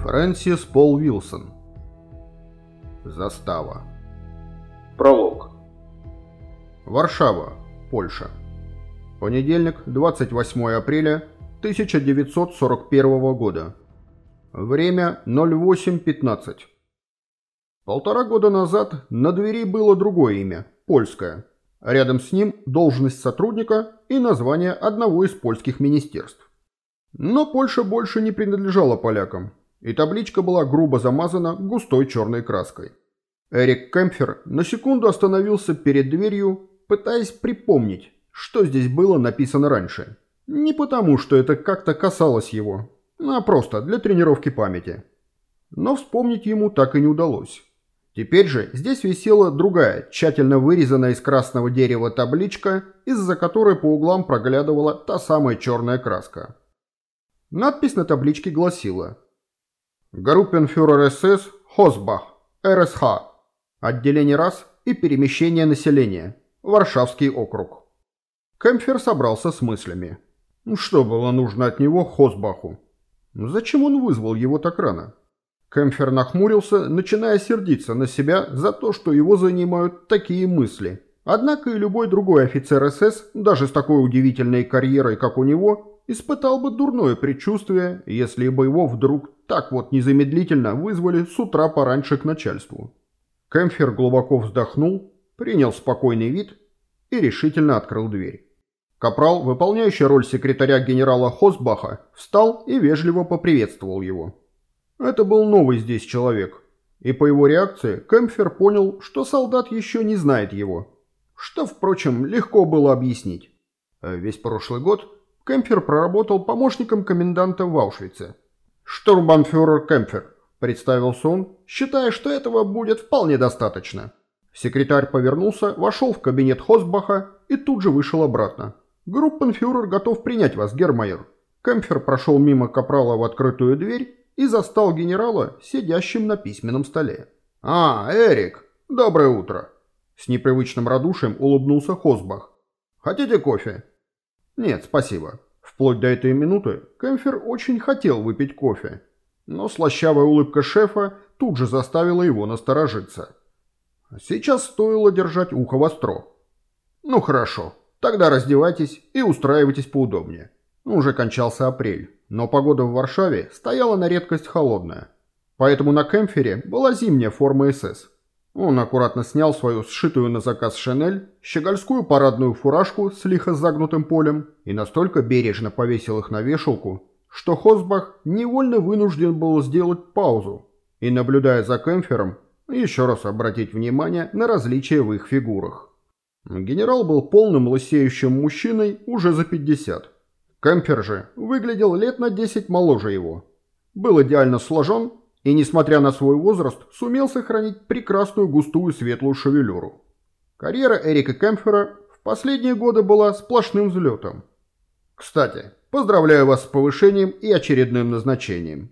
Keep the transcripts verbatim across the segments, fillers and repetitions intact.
Фрэнсис Пол Вилсон. Застава. Пролог. Варшава, Польша. Понедельник, двадцать восьмое апреля тысяча девятьсот сорок первого года. Время ноль восемь пятнадцать. Полтора года назад на двери было другое имя – польское. Рядом с ним должность сотрудника и название одного из польских министерств. Но Польша больше не принадлежала полякам, и табличка была грубо замазана густой черной краской. Эрик Кемпфер на секунду остановился перед дверью, пытаясь припомнить, что здесь было написано раньше. Не потому, что это как-то касалось его, а просто для тренировки памяти. Но вспомнить ему так и не удалось. Теперь же здесь висела другая, тщательно вырезанная из красного дерева табличка, из-за которой по углам проглядывала та самая черная краска. Надпись на табличке гласила: «Группенфюрер СС Хосбах, эр эс ха. Отделение рас и перемещение населения. Варшавский округ». Кемпфер собрался с мыслями. Что было нужно от него Хосбаху? Зачем он вызвал его так рано? Кемпфер нахмурился, начиная сердиться на себя за то, что его занимают такие мысли. Однако и любой другой офицер СС, даже с такой удивительной карьерой, как у него, испытал бы дурное предчувствие, если бы его вдруг так вот незамедлительно вызвали с утра пораньше к начальству. Кемпфер глубоко вздохнул, принял спокойный вид и решительно открыл дверь. Капрал, выполняющий роль секретаря генерала Хосбаха, встал и вежливо поприветствовал его. Это был новый здесь человек, и по его реакции Кемпфер понял, что солдат еще не знает его, что, впрочем, легко было объяснить. Весь прошлый год Кемпфер проработал помощником коменданта в Аушвице. «Штурмбанфюрер Кемпфер», — представился он, считая, что этого будет вполне достаточно. Секретарь повернулся, вошел в кабинет Хосбаха и тут же вышел обратно. «Группенфюрер готов принять вас, гермайор». Кемпфер прошел мимо капрала в открытую дверь и застал генерала, сидящим на письменном столе. «А, Эрик, доброе утро!» С непривычным радушием улыбнулся Хосбах. «Хотите кофе?» «Нет, спасибо». Вплоть до этой минуты Кемпфер очень хотел выпить кофе, но слащавая улыбка шефа тут же заставила его насторожиться. Сейчас стоило держать ухо востро. «Ну хорошо, тогда раздевайтесь и устраивайтесь поудобнее». Уже кончался апрель, но погода в Варшаве стояла на редкость холодная. Поэтому на Кемпфере была зимняя форма СС. Он аккуратно снял свою сшитую на заказ шинель, щегольскую парадную фуражку с лихо загнутым полем и настолько бережно повесил их на вешалку, что Хосбах невольно вынужден был сделать паузу и, наблюдая за Кемпфером, еще раз обратить внимание на различия в их фигурах. Генерал был полным лысеющим мужчиной уже за пятьдесят. Кемпфер же выглядел лет на десять моложе его. Был идеально сложен и, несмотря на свой возраст, сумел сохранить прекрасную густую светлую шевелюру. Карьера Эрика Кемпфера в последние годы была сплошным взлетом. «Кстати, поздравляю вас с повышением и очередным назначением».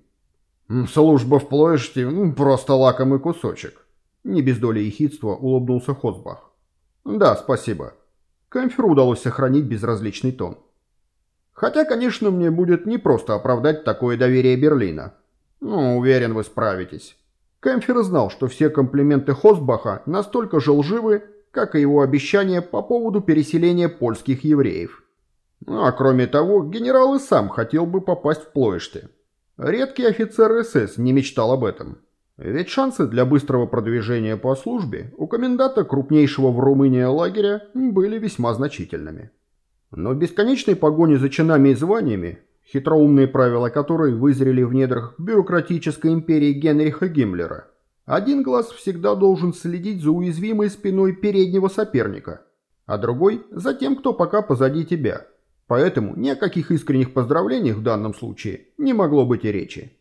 «Служба в Плоеште – просто лакомый кусочек», – не без доли ехидства улыбнулся Хосбах. «Да, спасибо». Кемпферу удалось сохранить безразличный тон. «Хотя, конечно, мне будет непросто оправдать такое доверие Берлина. Ну, уверен, вы справитесь». Кемпфер знал, что все комплименты Хосбаха настолько же лживы, как и его обещания по поводу переселения польских евреев. А кроме того, генерал и сам хотел бы попасть в Плоеште. Редкий офицер СС не мечтал об этом. Ведь шансы для быстрого продвижения по службе у коменданта крупнейшего в Румынии лагеря были весьма значительными. Но в бесконечной погоне за чинами и званиями, хитроумные правила которой вызрели в недрах бюрократической империи Генриха Гиммлера, один глаз всегда должен следить за уязвимой спиной переднего соперника, а другой – за тем, кто пока позади тебя. Поэтому ни о каких искренних поздравлениях в данном случае не могло быть и речи.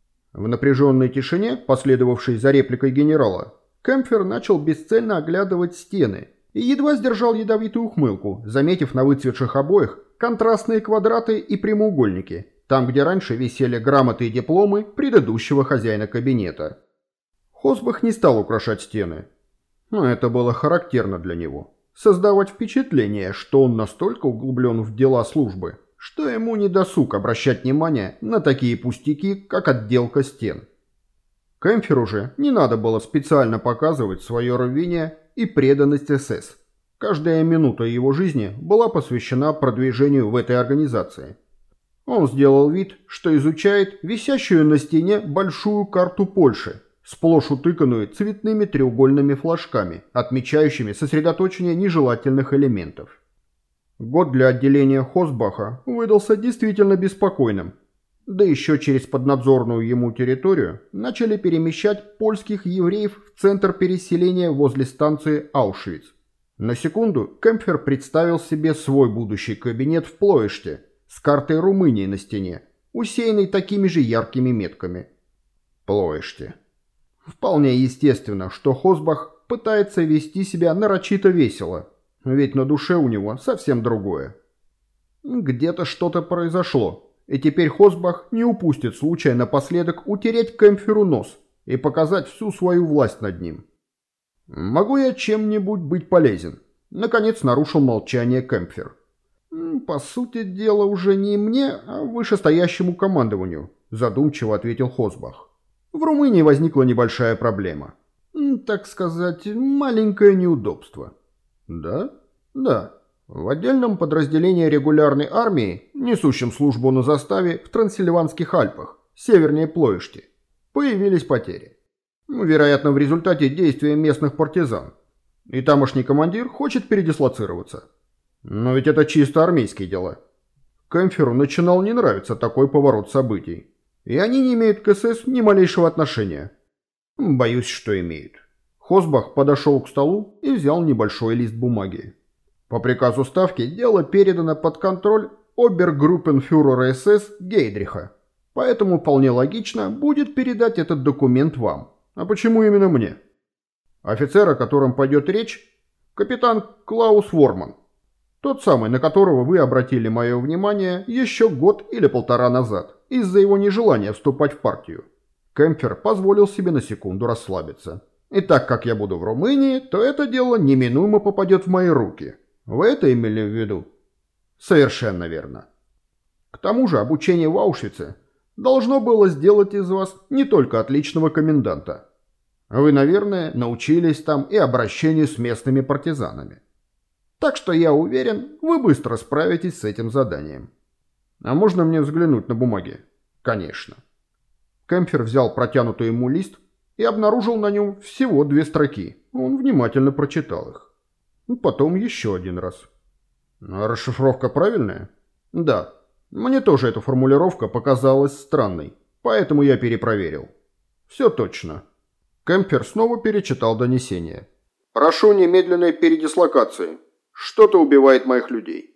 В напряженной тишине, последовавшей за репликой генерала, Кемпфер начал бесцельно оглядывать стены и едва сдержал ядовитую ухмылку, заметив на выцветших обоях контрастные квадраты и прямоугольники, там, где раньше висели грамоты и дипломы предыдущего хозяина кабинета. Хосбах не стал украшать стены, но это было характерно для него. Создавать впечатление, что он настолько углублен в дела службы, что ему не досуг обращать внимание на такие пустяки, как отделка стен. Кэмферу же не надо было специально показывать свое рвение и преданность СС. Каждая минута его жизни была посвящена продвижению в этой организации. Он сделал вид, что изучает висящую на стене большую карту Польши, сплошь утыканную цветными треугольными флажками, отмечающими сосредоточение нежелательных элементов. Год для отделения Хосбаха выдался действительно беспокойным. Да еще через поднадзорную ему территорию начали перемещать польских евреев в центр переселения возле станции Аушвиц. На секунду Кэмпфер представил себе свой будущий кабинет в Плоеште с картой Румынии на стене, усеянной такими же яркими метками. Плоеште. Вполне естественно, что Хосбах пытается вести себя нарочито весело, ведь на душе у него совсем другое. Где-то что-то произошло, и теперь Хосбах не упустит случая напоследок утереть Кэмпферу нос и показать всю свою власть над ним. «Могу я чем-нибудь быть полезен?» Наконец нарушил молчание Кэмпфер. «По сути дела, уже не мне, а вышестоящему командованию», задумчиво ответил Хосбах. «В Румынии возникла небольшая проблема. Так сказать, маленькое неудобство». «Да? Да. В отдельном подразделении регулярной армии, несущем службу на заставе в Трансильванских Альпах, севернее Плоешти, появились потери. Вероятно, в результате действия местных партизан. И тамошний командир хочет передислоцироваться. Но ведь это чисто армейские дела». Кэмпферу начинал не нравиться такой поворот событий. И они не имеют к СС ни малейшего отношения. Боюсь, что имеют. Хосбах подошел к столу и взял небольшой лист бумаги. По приказу Ставки дело передано под контроль обергруппенфюрера СС Гейдриха. Поэтому вполне логично будет передать этот документ вам. А почему именно мне? Офицер, о котором пойдет речь, капитан Клаус Ворман. Тот самый, на которого вы обратили мое внимание еще год или полтора назад, из-за его нежелания вступать в партию. Кэмпфер позволил себе на секунду расслабиться. И так как я буду в Румынии, то это дело неминуемо попадет в мои руки. Вы это имели в виду? Совершенно верно. К тому же обучение в Аушвице должно было сделать из вас не только отличного коменданта. Вы, наверное, научились там и обращению с местными партизанами. Так что я уверен, вы быстро справитесь с этим заданием. А можно мне взглянуть на бумаги? Конечно. Кэмпфер взял протянутый ему лист и обнаружил на нем всего две строки. Он внимательно прочитал их. Потом еще один раз. А расшифровка правильная? Да. Мне тоже эта формулировка показалась странной, поэтому я перепроверил. Все точно. Кэмпфер снова перечитал донесение. «Прошу немедленной передислокации. Что-то убивает моих людей».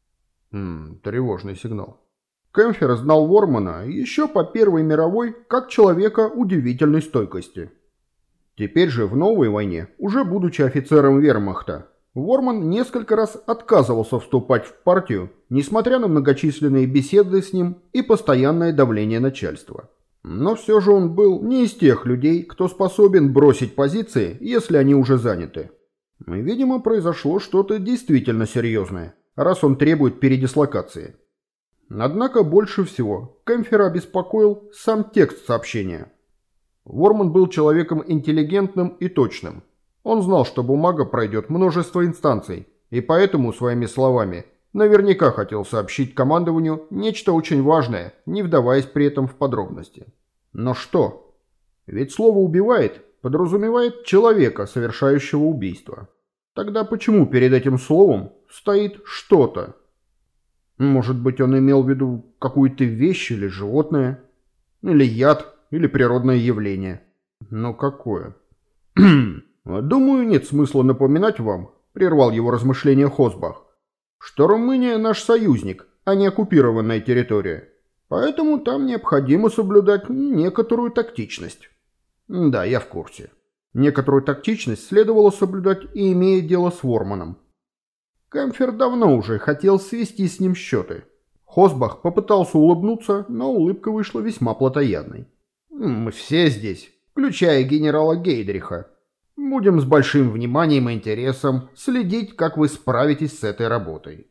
Хм, тревожный сигнал. Кэмпфер знал Вормана еще по Первой мировой как человека удивительной стойкости. Теперь же в новой войне, уже будучи офицером вермахта, Ворман несколько раз отказывался вступать в партию, несмотря на многочисленные беседы с ним и постоянное давление начальства. Но все же он был не из тех людей, кто способен бросить позиции, если они уже заняты. Видимо, произошло что-то действительно серьезное, раз он требует передислокации. Однако больше всего Кэмпфера беспокоил сам текст сообщения. Ворман был человеком интеллигентным и точным. Он знал, что бумага пройдет множество инстанций, и поэтому своими словами наверняка хотел сообщить командованию нечто очень важное, не вдаваясь при этом в подробности. Но что? Ведь слово «убивает» подразумевает человека, совершающего убийство. Тогда почему перед этим словом стоит «что-то»? Может быть, он имел в виду какую-то вещь или животное? Или яд, или природное явление? Но какое? «Думаю, нет смысла напоминать вам», — прервал его размышления Хосбах, «что Румыния наш союзник, а не оккупированная территория. Поэтому там необходимо соблюдать некоторую тактичность». «Да, я в курсе. Некоторую тактичность следовало соблюдать и имея дело с Ворманом». Кэмпфер давно уже хотел свести с ним счеты. Хосбах попытался улыбнуться, но улыбка вышла весьма плотоядной. «Мы все здесь, включая генерала Гейдриха. Будем с большим вниманием и интересом следить, как вы справитесь с этой работой.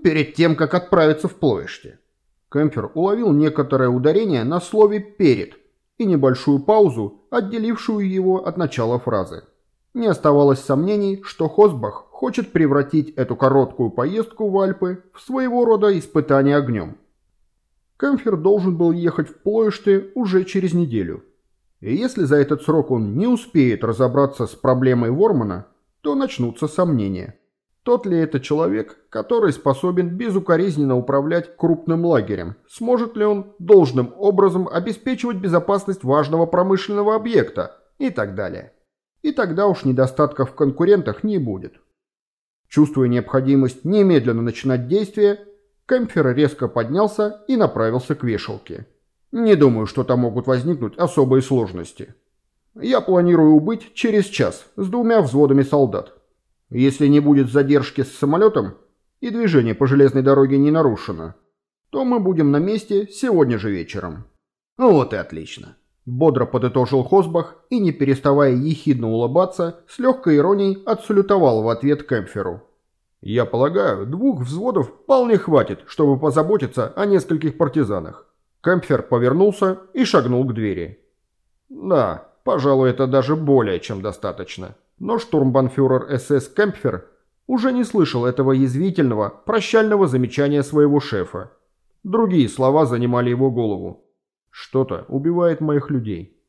перед тем, как отправиться в Плоешти. Кемпфер уловил некоторое ударение на слове «перед» и небольшую паузу, отделившую его от начала фразы. Не оставалось сомнений, что Хосбах хочет превратить эту короткую поездку в Альпы в своего рода испытание огнем. Кемпфер должен был ехать в Плоешти уже через неделю. И если за этот срок он не успеет разобраться с проблемой Вормана, то начнутся сомнения. Тот ли это человек, который способен безукоризненно управлять крупным лагерем? Сможет ли он должным образом обеспечивать безопасность важного промышленного объекта? И так далее. И тогда уж недостатков в конкурентах не будет. Чувствуя необходимость немедленно начинать действие, Кемпфер резко поднялся и направился к вешалке. Не думаю, что там могут возникнуть особые сложности. Я планирую убыть через час с двумя взводами солдат. Если не будет задержки с самолетом и движение по железной дороге не нарушено, то мы будем на месте сегодня же вечером. Ну вот и отлично. Бодро подытожил Хосбах и, не переставая ехидно улыбаться, с легкой иронией отсалютовал в ответ Кемпферу. Я полагаю, двух взводов вполне хватит, чтобы позаботиться о нескольких партизанах. Кемпфер повернулся и шагнул к двери. Да, пожалуй, это даже более чем достаточно. Но штурмбанфюрер СС Кемпфер уже не слышал этого язвительного, прощального замечания своего шефа. Другие слова занимали его голову. Что-то убивает моих людей.